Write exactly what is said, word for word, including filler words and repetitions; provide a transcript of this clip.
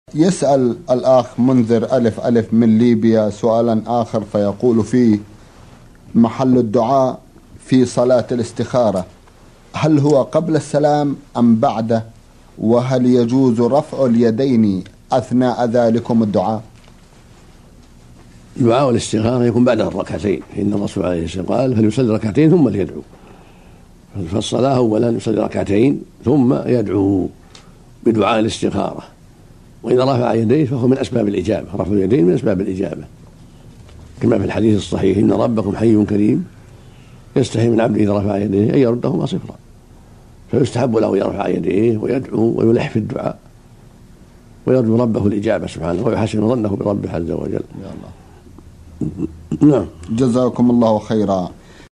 يسأل الأخ منذر ألف ألف من ليبيا سؤالا آخر فيقول فيه: محل الدعاء في صلاة الاستخارة هل هو قبل السلام أم بعده؟ وهل يجوز رفع اليدين أثناء ذلكم الدعاء؟ دعاء الاستخارة يكون بعد الركعتين، إن الرسول عليه الصلاة والسلام قال فليصلي ركعتين ثم ليدعو. فالصلاة أولا يصلي ركعتين ثم يدعو بدعاء الاستخارة، وإذا رفع يديه فهو من أسباب الإجابة، رفع اليدين من أسباب الإجابة كما في الحديث الصحيح: إن ربكم حي كريم يستحي من عبده إذا رفع يديه أن يردهما صفرا. فيستحب له يرفع يديه ويدعو ويلح في الدعاء ويرجو ربه الإجابة سبحانه ويحسن ظنه بربه عز وجل. نعم. جزاكم الله خيرا.